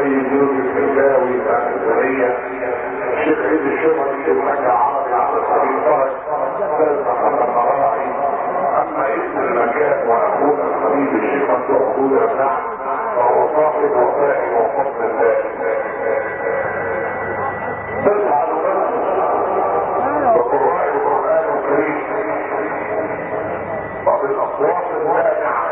السيد يوسف الحجاوي الأسرية، الشيخ عيد الشمري المرجع عربي عبد الحليم فرج، الأستاذ محمد مراعي. أما اسم المكان وأخونا الحبيب الشيخ مفتوح أخونا النعم، فهو صاحب وفاء وفضل الله. تسعد بقراء القرآن الكريم وبالأصوات المانعة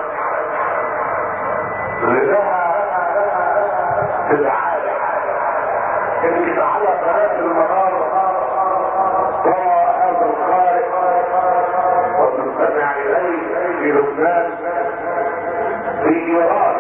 لها في العالم. يمكن على قناة المنار ترى هذا القارئ وتستمع إليه في لبنان، في إيران،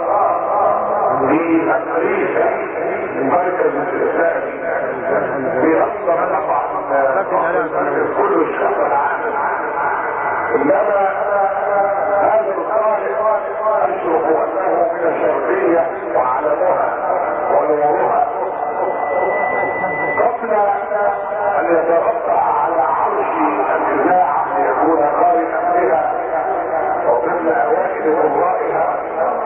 في أمريكا، المركز الإسلامي، في أكثر من كل الشعب العالم. إنما هذا القارئ أشرف أنه من الشرقية وعلمها ونورها، قبل أن يترفع على عرش الإذاعة ليكون قارئا بها وضمن أوائل قرائها،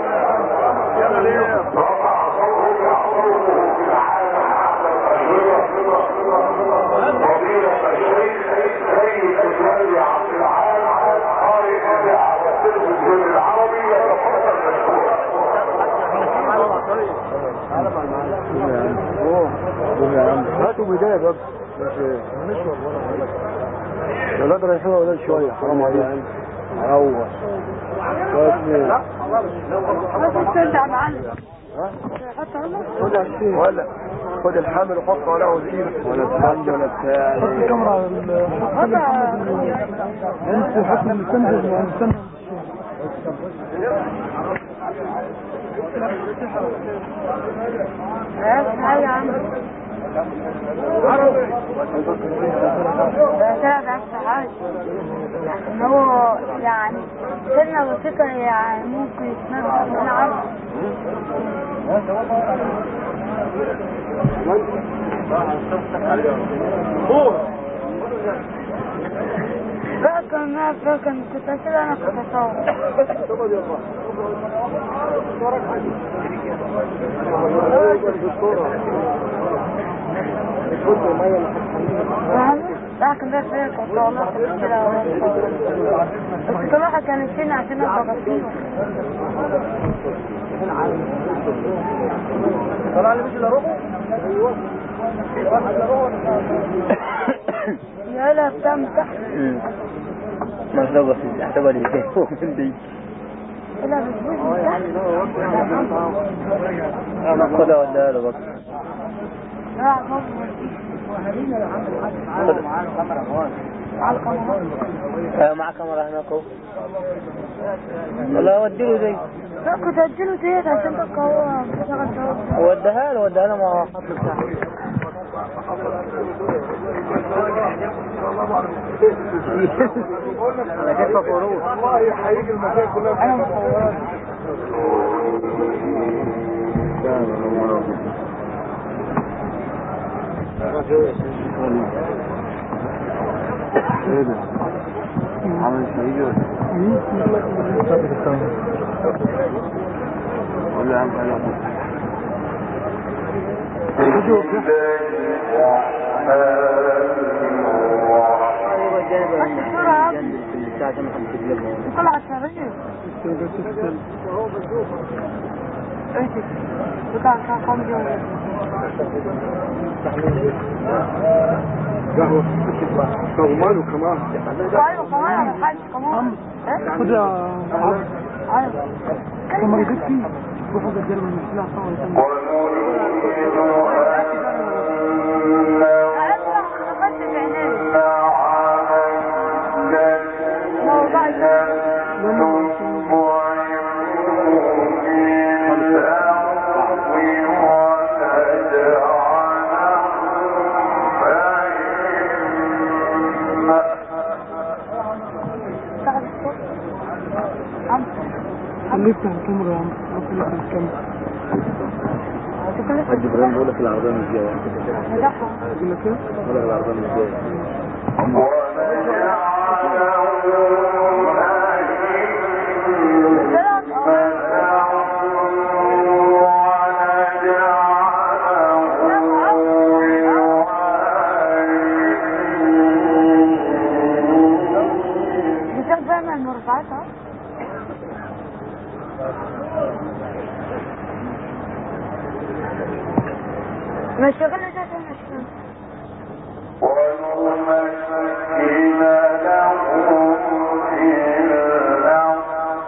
رفع صوته في العالم أعلى الأشرطة فضيلة الشيخ سيد إسماعيل عبد العال، قارئ الإذاعة والتلفزيون العربي، يتفضل مشكورا. هاتوا بداية بقى الولاد رايحين اولاد شوية، حرام عليك. اول ولا خد الحامل وحطه على وزير ولا الثلج ولا بتاع. حط الكاميرا على حط المستنزل والمستنزل. هاي يا عم ده حاجة ان هو يعني كلمة بسيطة يعني ممكن يتنفع من عرض. فكان كنت أسأل أنا كنت أصور. لكن ده فيك والله كنت كده بس طلعها كانت فينا عشان أبقى بسيطة. طلع لي مش إلا ربع. يا لا بتعمل تحت مهدوبة في احتبال يجيه من دي لا بتبوز تحت خدها ودها له بك. لا معك كاميرا هناك والله وديله زي لا كنت أديله زيت عشان تبقى هو بيشتغل ودها له مع خط بتاعه. انا كيف فوروه والله هيجي المكان كلها انا مصورات. ايه ده عمل شهيد ولا عم طلع الشرير ايه بتاع كام يوم قهوة كمان وكمان ايوه كمان الحاج كمان خد ايوه كمان جبتي روحوا قدروا من السلاح صور لسه الكاميرا يا عم لسه الكاميرا حاج ابراهيم بيقول لك العربيه مش جايه يقول لك ايه؟ بيقول لك العربيه مش جايه ما شغلنا ده مشغول. ونمكن لهم في الأرض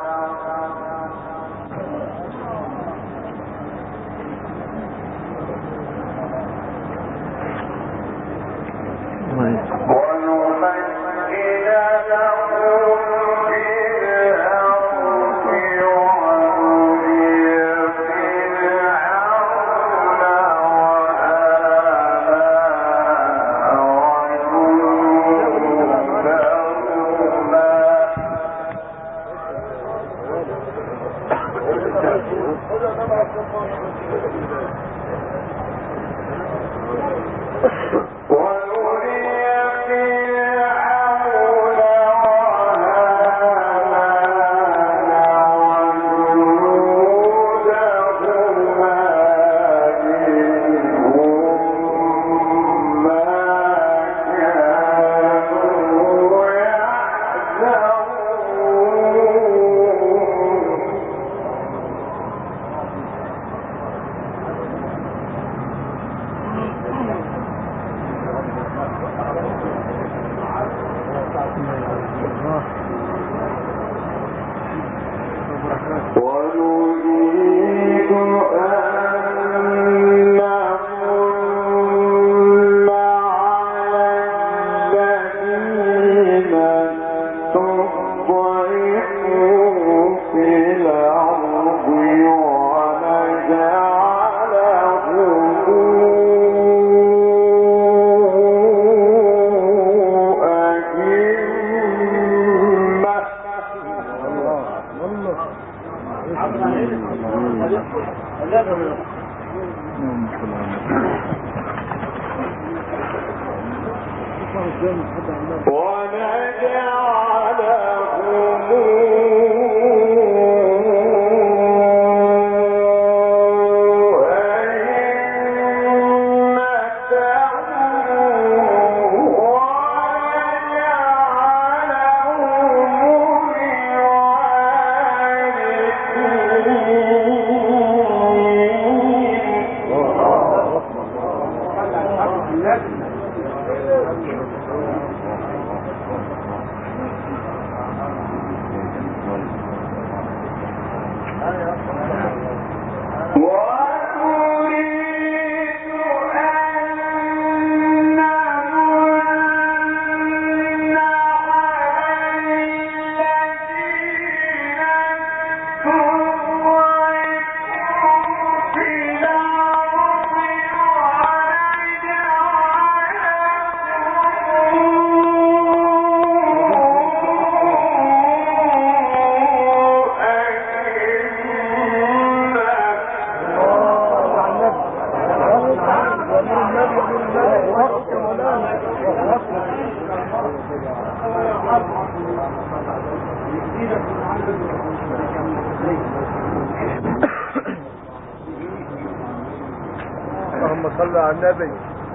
اللهم صل على النبي.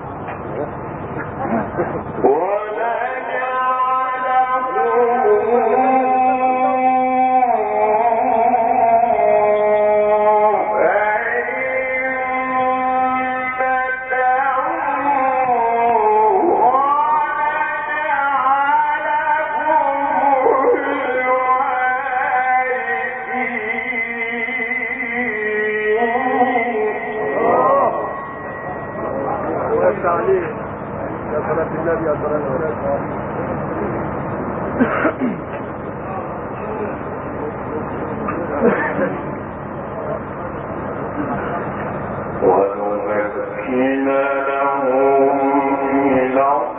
ونمكن لهم في الأرض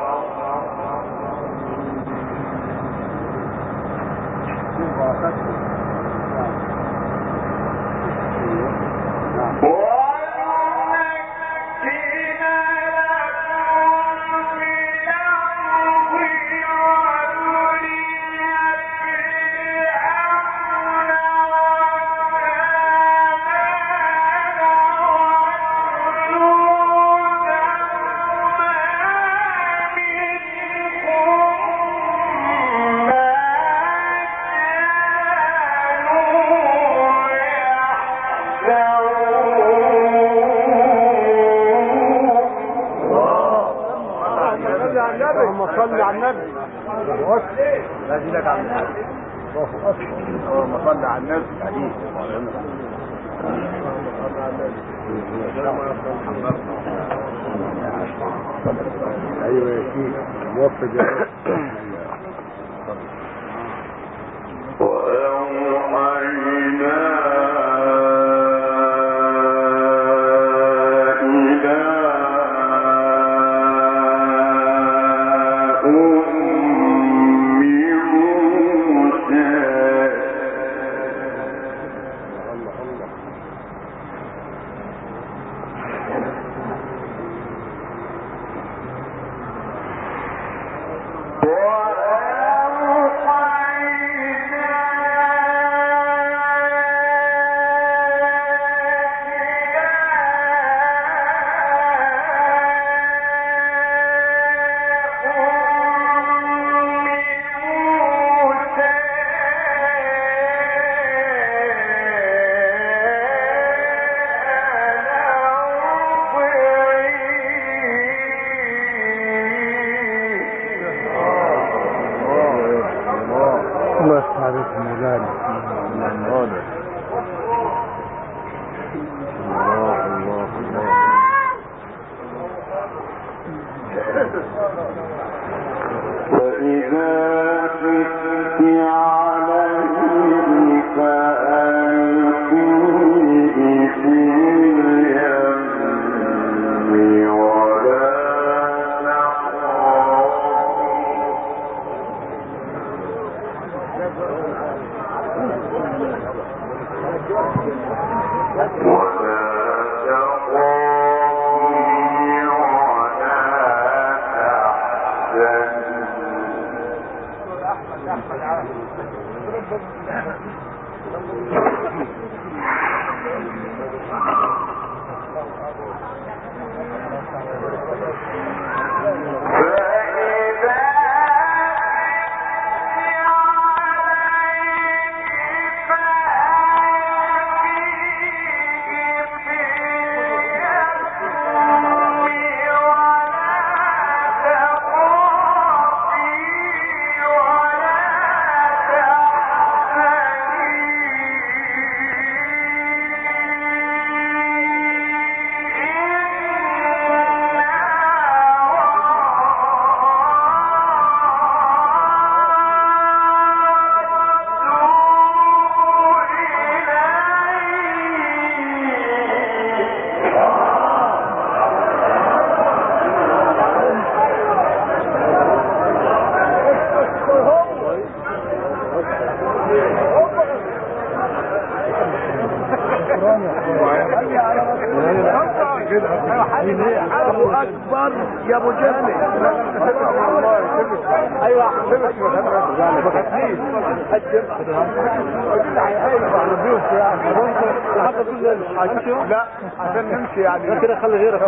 ونري على النبي. اللهم صل على النبي. لا دي لك على النبي. اللهم صل على النبي. ايوه يا شيخ موفق يا رب. اكبر يا ابو جهل. ايوه لا عشان نمشي يعني كده خلي غيرك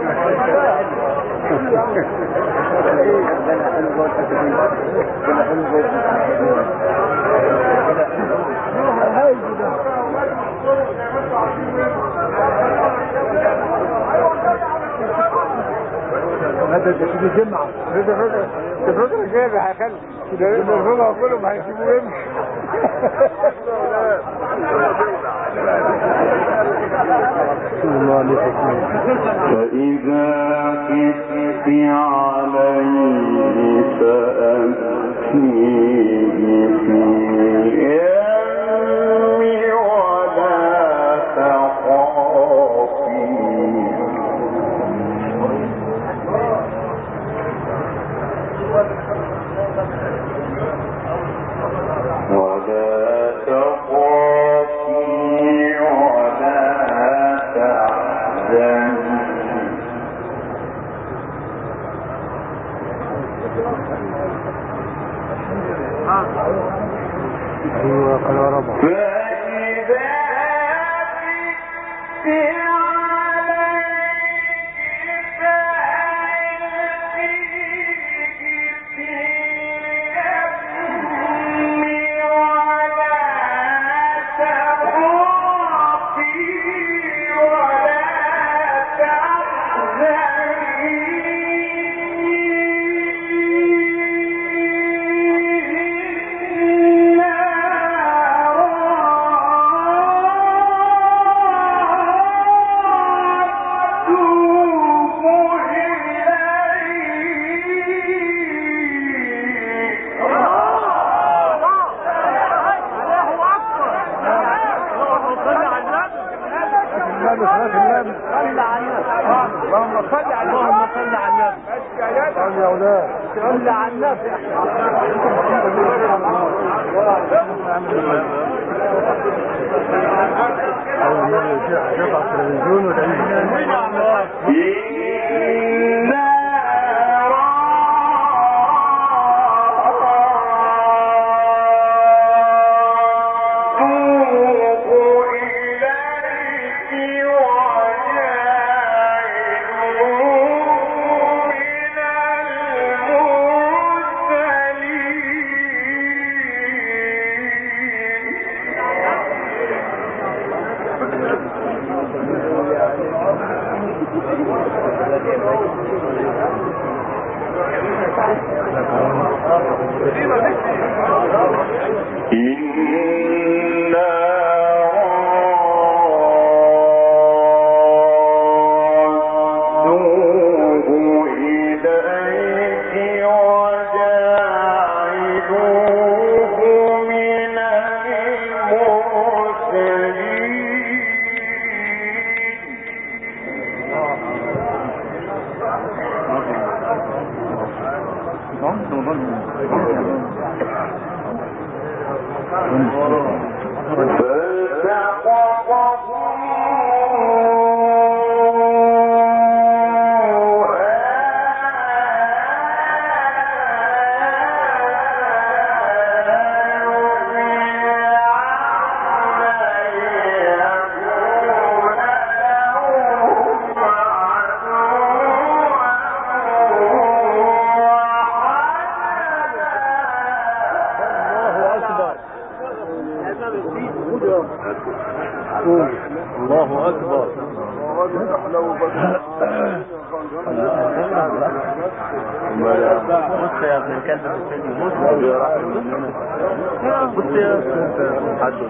هذا دي جمعة الراجل جاي هيخلي الرجل كلهم هيسيبوه يمشي. فإذا خفت عليه فألقيه في اليم ولا تخافي ايوه قال ربع يا اولاد صلي على النبي. اول مره يشوف على التلفزيون وتعيش الله اكبر. بص يا ابن الكلب بص يا حد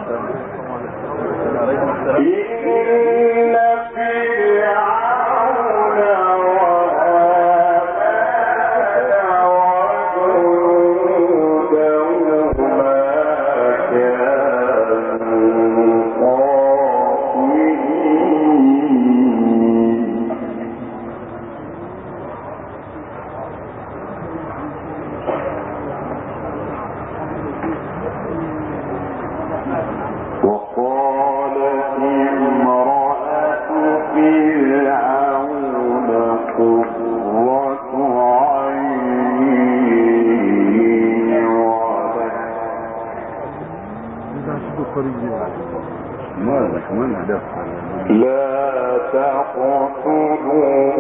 لا تقتلوا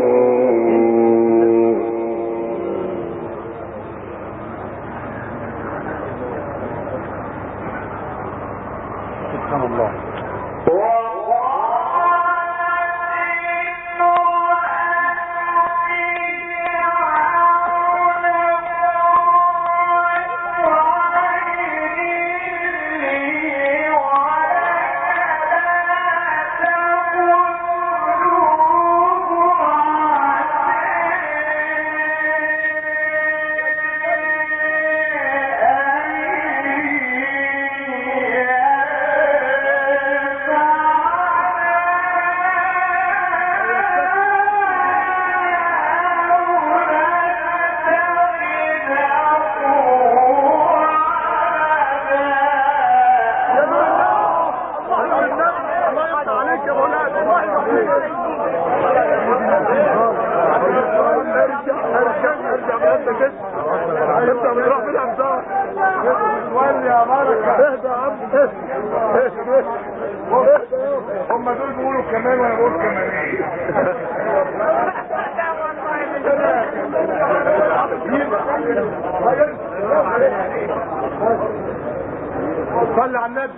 سبحان الله. هم دول بيقولوا كمان وانا بقول كمان ايه. صلي على النبي.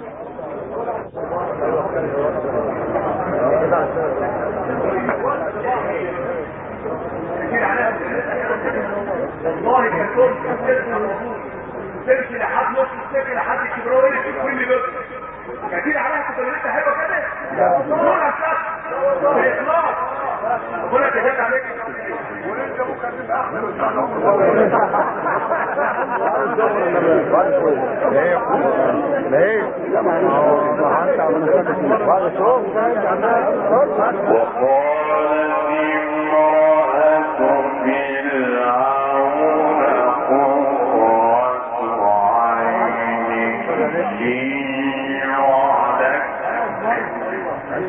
والله كنتم تمشي لحد نص السكه لحد الكبراوي كل ده كتير عليها كنت حلوه كده صوره صح باخلاص ولا كده عليك وانت ممكن تبقى احسن من وقالت امرأة فرعون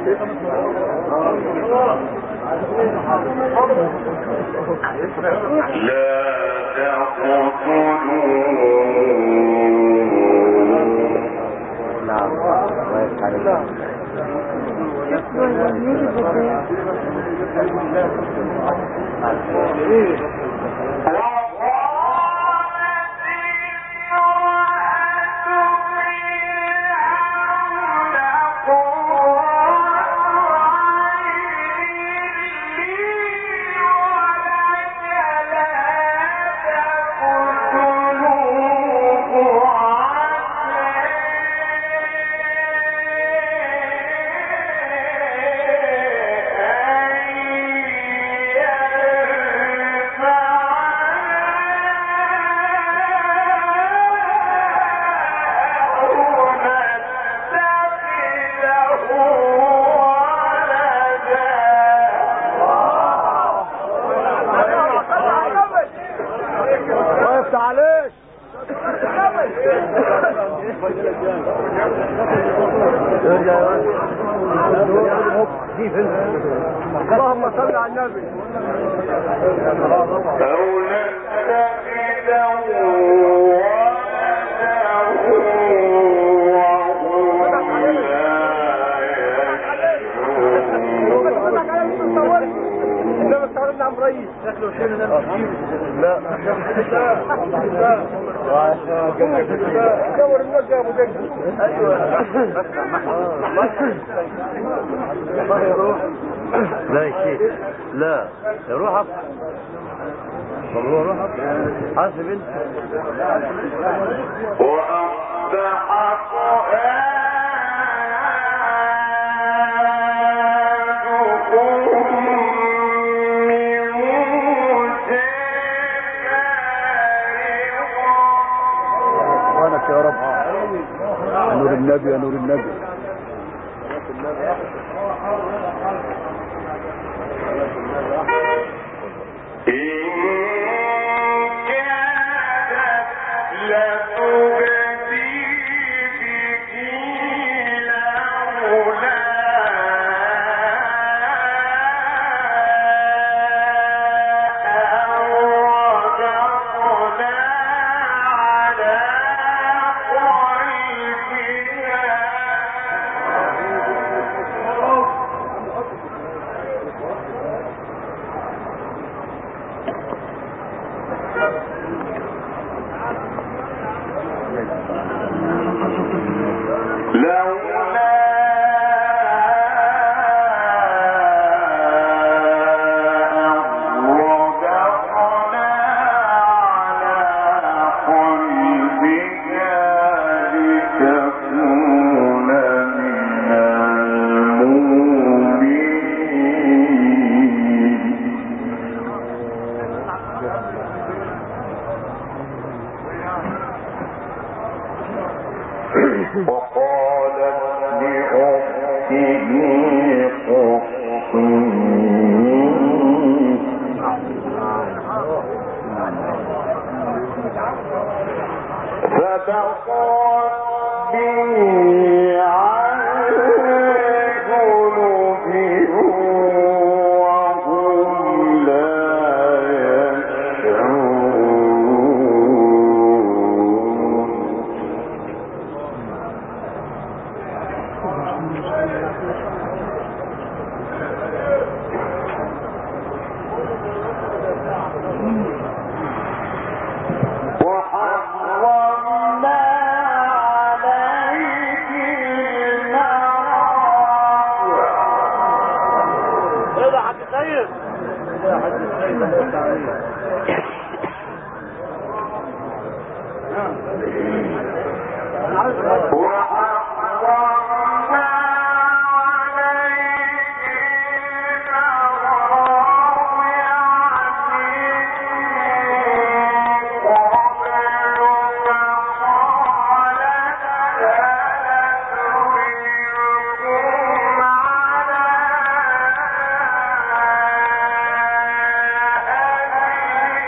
اللهم صل على النبي. لا دور الناس يا ابو جد. لا يا شيخ لا روحك روحك حاسب انت يا رب نور النبي يا نور النبي.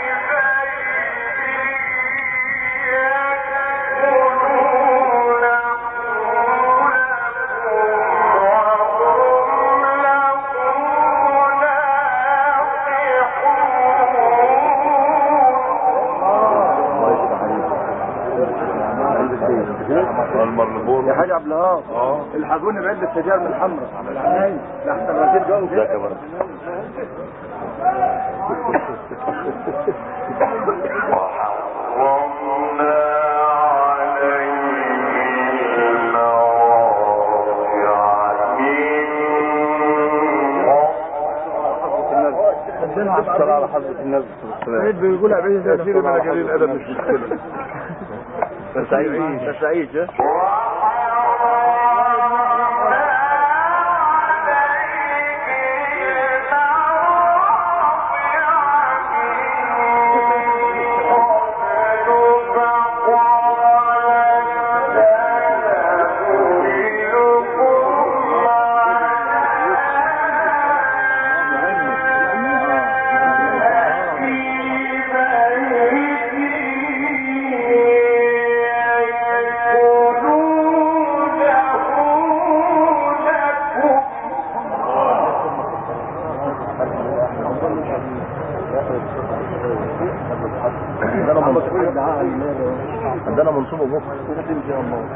يأكلون يا حاج عبد الوهاب الحقوني بعد السجاير من الحمراء لحسن ما تلقوا ازيك يا برد؟ الصلاة على حضرة النبي سعيد بيقول عبيد يا سيدي ما قليل الأدب مش مشكلة سعيد سعيد عندنا منصوبة بكرة ان شاء الله.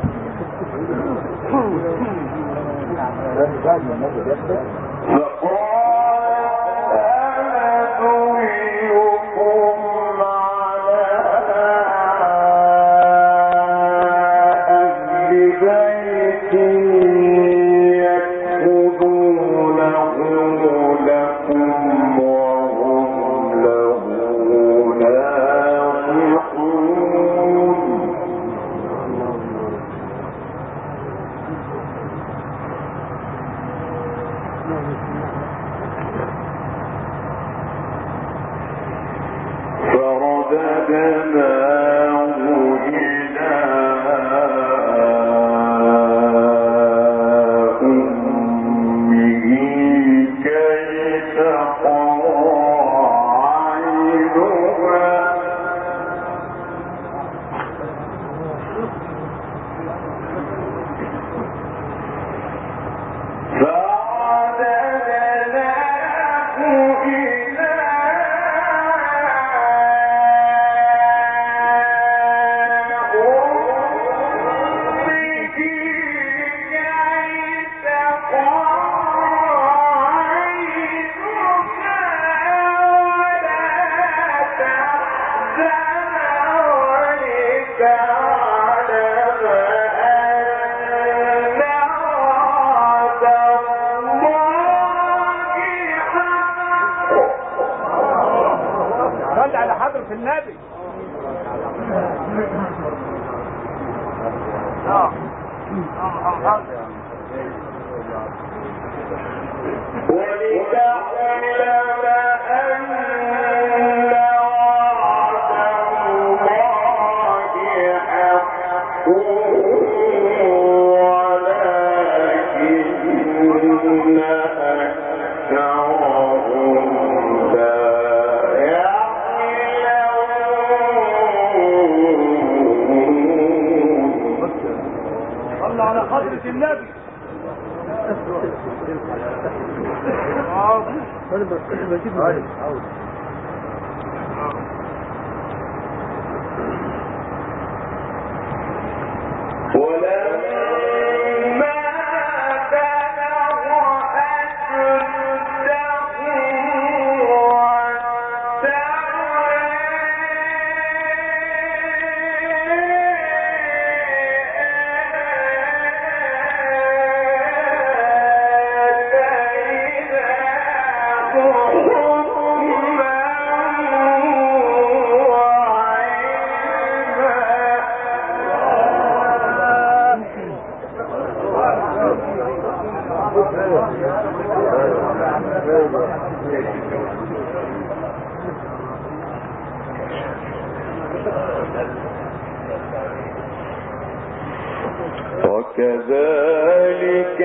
وكذلك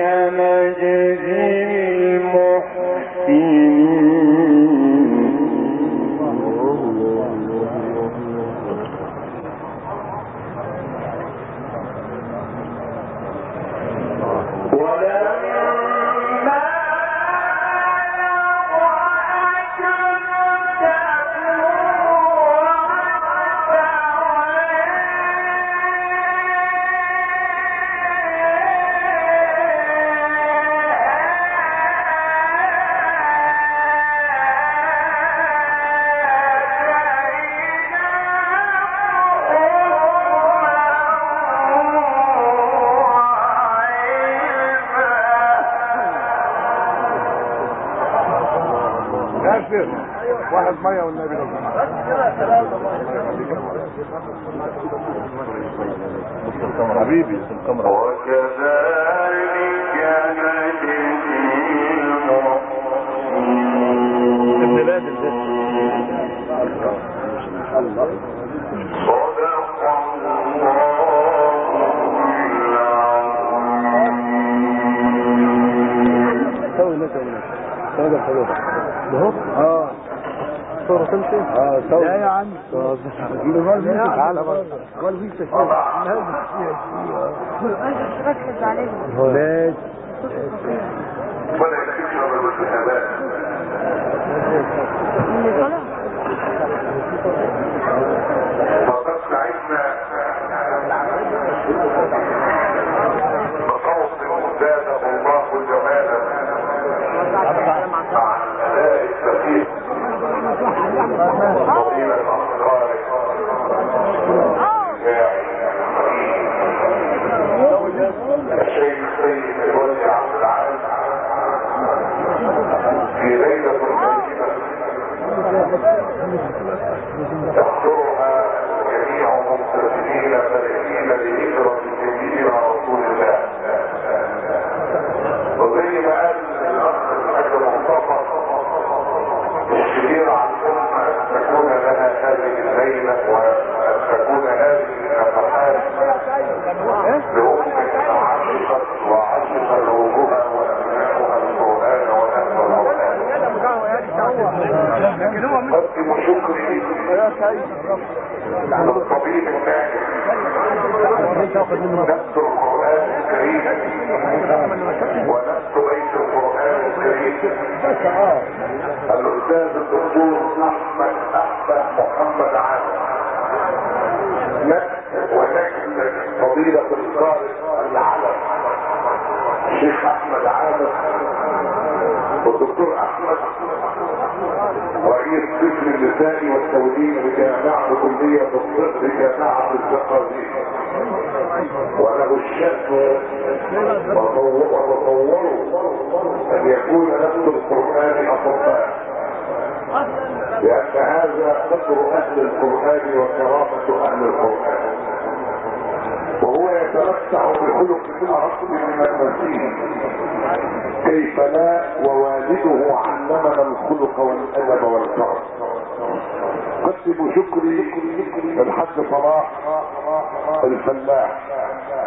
نجزي المحسنين واحد ميه والنبي لو حبيبي في الكاميرا. وكذلك نجزي ابن لادن ده صدق الله سوي ناس هذا حلو ده اه صورة تمشي سوي لا يا عم تعالى بقى قال في تشويه ركز عليه ليش ولا يكفر بالمساهمات اللي طلع فقد سعدنا بصوت زاده الله جمالا مع الاداء الثقيل فضيلة الأفكار الشيخ سيد الولي عبد العال في ليلة طيبة يحضرها جميع المستسلمين فرحين لهجرة سيدنا رسول الله. وزي ما قال الأخ الحاج مصطفى الشرير عن الأمة أن تكون لها هذه الليلة وأن تكون هذه النفحات لأمة عشقت وعشق زوجها وأبناؤها القرآن وأهل القرآن. أقدم شكري للطبيب الناجح نفس القرآن الكريم ونفس بيت القرآن الكريم الأستاذ الدكتور أحمد محمد عامر ونجم فضيلة القارئ العلم الشيخ أحمد عامر والدكتور أحمد رئيس قسم اللسان والتوليد بجامعة كلية الطب بجامعة الزقازيق وله الشأن وتصوروا أن يكون نفس القرآن أطباء لأن هذا قدر أهل القرآن وكرامة أهل القرآن وهو يتمتع بخلق أرق من المسيح كيف لا ووالده علمنا الخلق والأدب والكرم. قدم شكري للحاج صلاح الفلاح